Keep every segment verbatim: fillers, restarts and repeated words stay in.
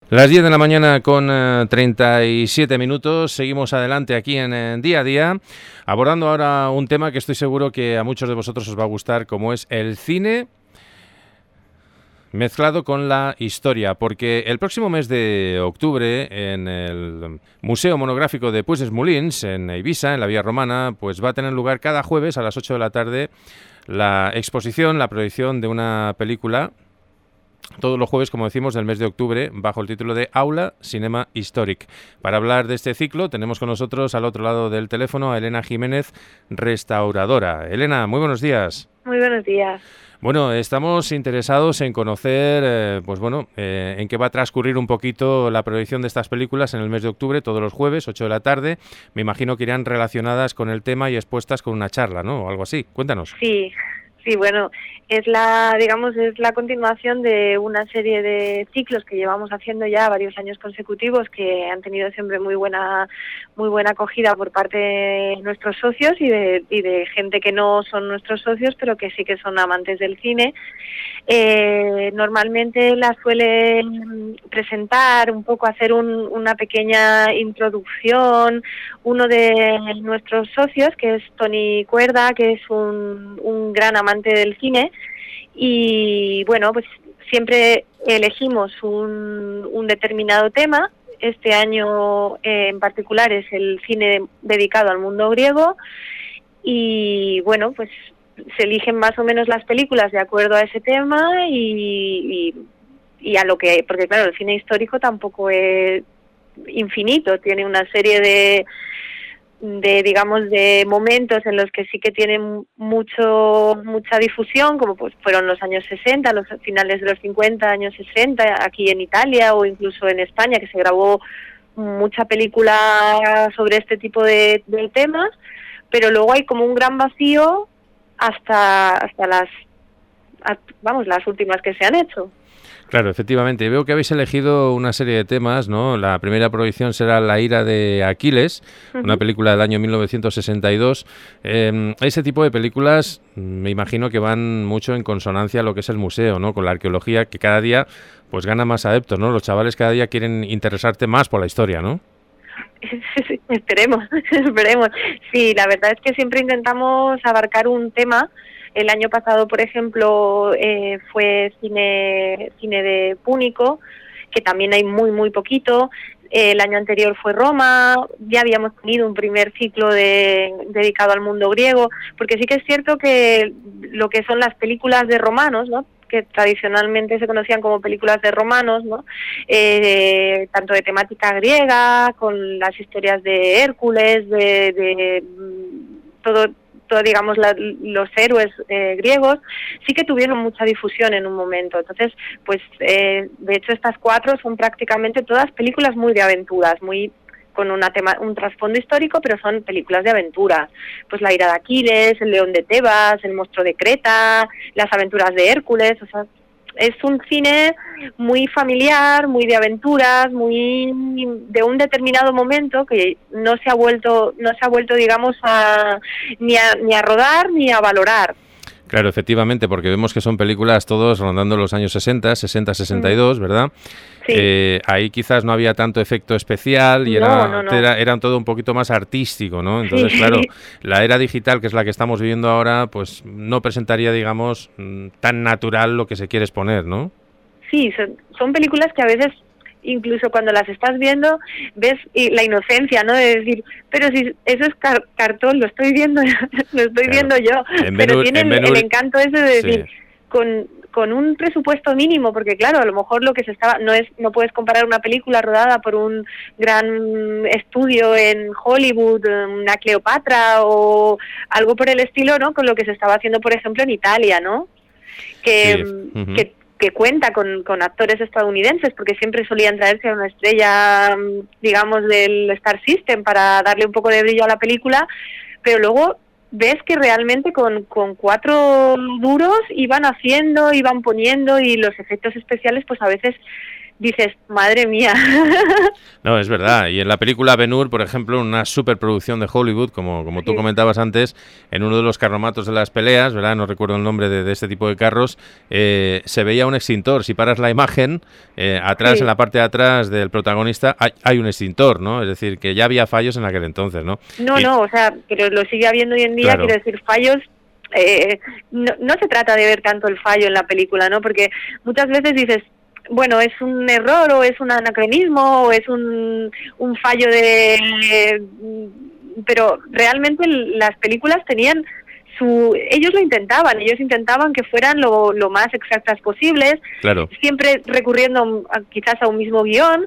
Las diez de la mañana con eh, treinta y siete minutos, seguimos adelante aquí en, en Día a Día, abordando ahora un tema que estoy seguro que a muchos de vosotros os va a gustar, como es el cine mezclado con la historia, porque el próximo mes de octubre en el Museo Monográfico de Puig des Molins, en Eivissa, en la Vía Romana, pues va a tener lugar cada jueves a las ocho de la tarde la exposición, la proyección de una película, todos los jueves, como decimos, del mes de octubre, bajo el título de Aula Cinema Historic. Para hablar de este ciclo, tenemos con nosotros al otro lado del teléfono a Elena Jiménez, restauradora. Elena, muy buenos días. Muy buenos días. Bueno, estamos interesados en conocer, eh, pues bueno, eh, en qué va a transcurrir un poquito la proyección de estas películas en el mes de octubre, todos los jueves, ocho de la tarde. Me imagino que irán relacionadas con el tema y expuestas con una charla, ¿no? O algo así. Cuéntanos. Sí, sí, bueno, es la, digamos, es la continuación de una serie de ciclos que llevamos haciendo ya varios años consecutivos, que han tenido siempre muy buena, muy buena acogida por parte de nuestros socios y de, y de gente que no son nuestros socios, pero que sí que son amantes del cine. Eh, normalmente la suelen presentar un poco, hacer un, una pequeña introducción, uno de nuestros socios, que es Toni Cuerda, que es un, un gran amante del cine, y bueno, pues siempre elegimos un, un determinado tema. Este año eh, en particular es el cine dedicado al mundo griego, y bueno, pues se eligen más o menos las películas de acuerdo a ese tema y, y, y a lo que, porque claro, el cine histórico tampoco es infinito, tiene una serie de, de digamos, de momentos en los que sí que tienen mucho mucha difusión, como pues fueron los años sesenta, los finales de los cincuenta, años sesenta, aquí en Italia o incluso en España, que se grabó mucha película sobre este tipo de, de temas, pero luego hay como un gran vacío hasta hasta las vamos las últimas que se han hecho. Claro, efectivamente. Veo que habéis elegido una serie de temas, ¿no? La primera proyección será La ira de Aquiles, uh-huh. Una película del año mil novecientos sesenta y dos. Eh, ese tipo de películas me imagino que van mucho en consonancia a lo que es el museo, ¿no? Con la arqueología, que cada día pues gana más adeptos, ¿no? Los chavales cada día quieren interesarte más por la historia, ¿no? Sí, esperemos, esperemos. Sí, la verdad es que siempre intentamos abarcar un tema. El año pasado, por ejemplo, eh, fue cine cine de Púnico, que también hay muy, muy poquito. El año anterior fue Roma. Ya habíamos tenido un primer ciclo de, dedicado al mundo griego, porque sí que es cierto que lo que son las películas de romanos, ¿no?, que tradicionalmente se conocían como películas de romanos, ¿no?, eh, tanto de temática griega, con las historias de Hércules, de, de todo, todo digamos, la, los héroes eh, griegos, sí que tuvieron mucha difusión en un momento. Entonces, pues, eh, de hecho, estas cuatro son prácticamente todas películas muy de aventuras, muy con una tema, un trasfondo histórico, pero son películas de aventuras. Pues La ira de Aquiles, El león de Tebas, El monstruo de Creta, Las aventuras de Hércules. O sea, es un cine muy familiar, muy de aventuras, muy de un determinado momento que no se ha vuelto, no se ha vuelto, digamos, a, ni a ni a rodar ni a valorar. Claro, efectivamente, porque vemos que son películas todos rondando los años sesenta, sesenta, sesenta y dos, ¿verdad? Sí. Eh, ahí quizás no había tanto efecto especial y no, era, no, no. era eran todo un poquito más artístico, ¿no? Entonces, sí. claro, la era digital, que es la que estamos viviendo ahora, pues no presentaría, digamos, tan natural lo que se quiere exponer, ¿no? Sí, son, son películas que a veces, incluso cuando las estás viendo, ves la inocencia, ¿no?, de decir, pero si eso es car- cartón, lo estoy viendo, lo estoy claro. viendo yo, en pero menú, tiene en el, menú... el encanto ese de decir, sí. con con un presupuesto mínimo, porque claro, a lo mejor lo que se estaba, no es, no puedes comparar una película rodada por un gran estudio en Hollywood, una Cleopatra o algo por el estilo, ¿no?, con lo que se estaba haciendo, por ejemplo, en Italia, ¿no?, que, sí. uh-huh. que que cuenta con, con actores estadounidenses, porque siempre solían traerse a una estrella, digamos, del Star System para darle un poco de brillo a la película, pero luego ves que realmente con, con cuatro duros iban haciendo, iban poniendo, y los efectos especiales pues a veces dices, madre mía. No, es verdad. Y en la película Ben-Hur, por ejemplo, una superproducción de Hollywood, como, como tú Sí. comentabas antes, en uno de los carromatos de las peleas, ¿verdad? No recuerdo el nombre de, de este tipo de carros, eh, se veía un extintor. Si paras la imagen, eh, atrás, Sí. en la parte de atrás del protagonista, hay, hay un extintor, ¿no? Es decir, que ya había fallos en aquel entonces, ¿no? No, Y, no, o sea, pero lo sigue habiendo hoy en día, claro, quiero decir, fallos. Eh, no, no se trata de ver tanto el fallo en la película, ¿no? Porque muchas veces dices, bueno, es un error o es un anacronismo o es un, un fallo de... eh, pero realmente las películas tenían su... Ellos lo intentaban, ellos intentaban que fueran lo, lo más exactas posibles, claro. siempre recurriendo a, quizás a un mismo guión,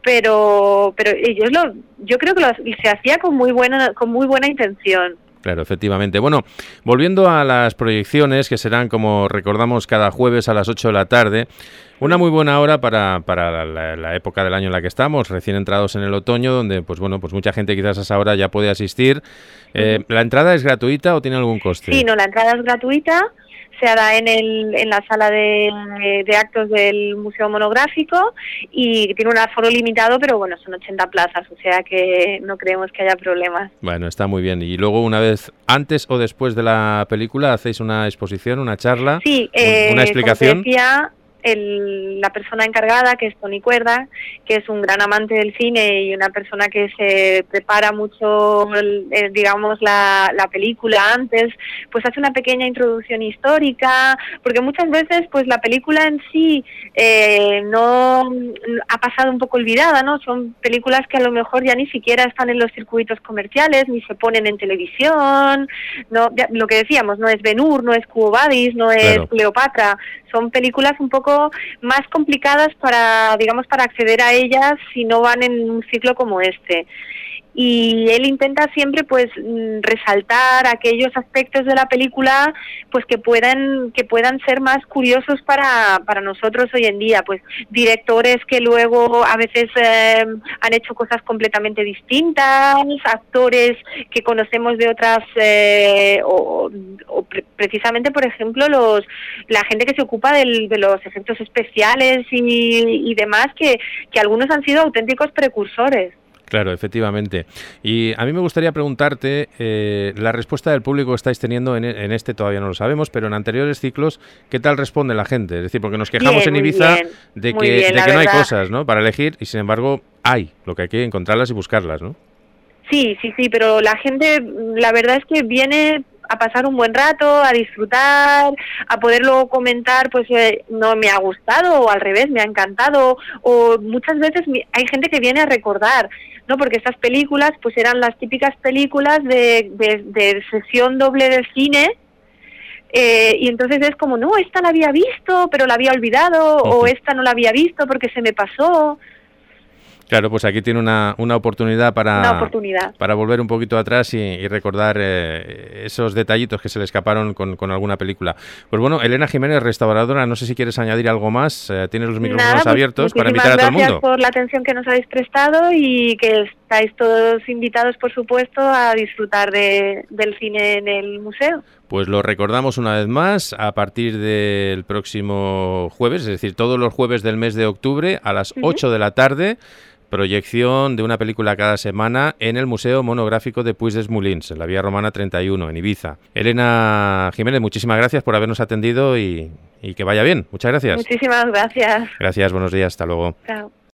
pero pero ellos lo... Yo creo que lo, se hacía con muy buena con muy buena intención. Claro, efectivamente. Bueno, volviendo a las proyecciones, que serán, como recordamos, cada jueves a las ocho de la tarde, una muy buena hora para, para la, la época del año en la que estamos, recién entrados en el otoño, donde pues bueno, pues mucha gente quizás a esa hora ya puede asistir. Eh, ¿La entrada es gratuita o tiene algún coste? Sí, no, la entrada es gratuita. Se hará en, el, en la sala de, de actos del Museo Monográfico y tiene un aforo limitado, pero bueno, son ochenta plazas, o sea que no creemos que haya problemas. Bueno, está muy bien. Y luego, una vez antes o después de la película, ¿hacéis una exposición, una charla, sí, eh, una explicación? Como te decía, el, la persona encargada, que es Tony Cuerda, que es un gran amante del cine y una persona que se prepara mucho, el, el, digamos, la, la película antes, pues hace una pequeña introducción histórica, porque muchas veces pues la película en sí eh, no ha pasado un poco olvidada, ¿no? Son películas que a lo mejor ya ni siquiera están en los circuitos comerciales, ni se ponen en televisión, no, ya, lo que decíamos, no es Ben-Hur, no es Quo Vadis, no es Claro. Cleopatra, son películas un poco más complicadas para, digamos, para acceder a ellas si no van en un ciclo como este. Y él intenta siempre pues resaltar aquellos aspectos de la película pues que puedan que puedan ser más curiosos para, para nosotros hoy en día, pues directores que luego a veces eh, han hecho cosas completamente distintas, actores que conocemos de otras eh, o, o pre precisamente por ejemplo los la gente que se ocupa del, de los efectos especiales y, y demás que, que algunos han sido auténticos precursores. Claro, efectivamente. Y a mí me gustaría preguntarte, eh, la respuesta del público que estáis teniendo en, en este todavía no lo sabemos, pero en anteriores ciclos, ¿qué tal responde la gente? Es decir, porque nos quejamos bien, en Ibiza bien, de que, bien, de que no hay verdad. cosas, ¿no?, para elegir, y sin embargo hay, lo que hay que encontrarlas y buscarlas, ¿no? Sí, sí, sí, pero la gente, la verdad es que viene a pasar un buen rato, a disfrutar, a poderlo comentar, pues eh, no me ha gustado, o al revés, me ha encantado, o muchas veces hay gente que viene a recordar, ¿no? Porque estas películas, pues eran las típicas películas de, de, de sesión doble de cine, eh, y entonces es como, no, esta la había visto, pero la había olvidado, uh-huh. o esta no la había visto porque se me pasó. Claro, pues aquí tiene una, una, oportunidad para, una oportunidad para volver un poquito atrás y, y recordar eh, esos detallitos que se le escaparon con, con alguna película. Pues bueno, Elena Jiménez, restauradora, no sé si quieres añadir algo más. Eh, tienes los micrófonos Nada, pues, abiertos para invitar a todo el mundo. Gracias por la atención que nos habéis prestado y que estáis todos invitados, por supuesto, a disfrutar de, del cine en el museo. Pues lo recordamos una vez más, a partir del próximo jueves, es decir, todos los jueves del mes de octubre a las uh-huh. ocho de la tarde, proyección de una película cada semana en el Museo Monográfico de Puig des Molins, en la Vía Romana treinta y uno, en Ibiza. Elena Jiménez, muchísimas gracias por habernos atendido y, y que vaya bien. Muchas gracias. Muchísimas gracias. Gracias, buenos días, hasta luego. Chao.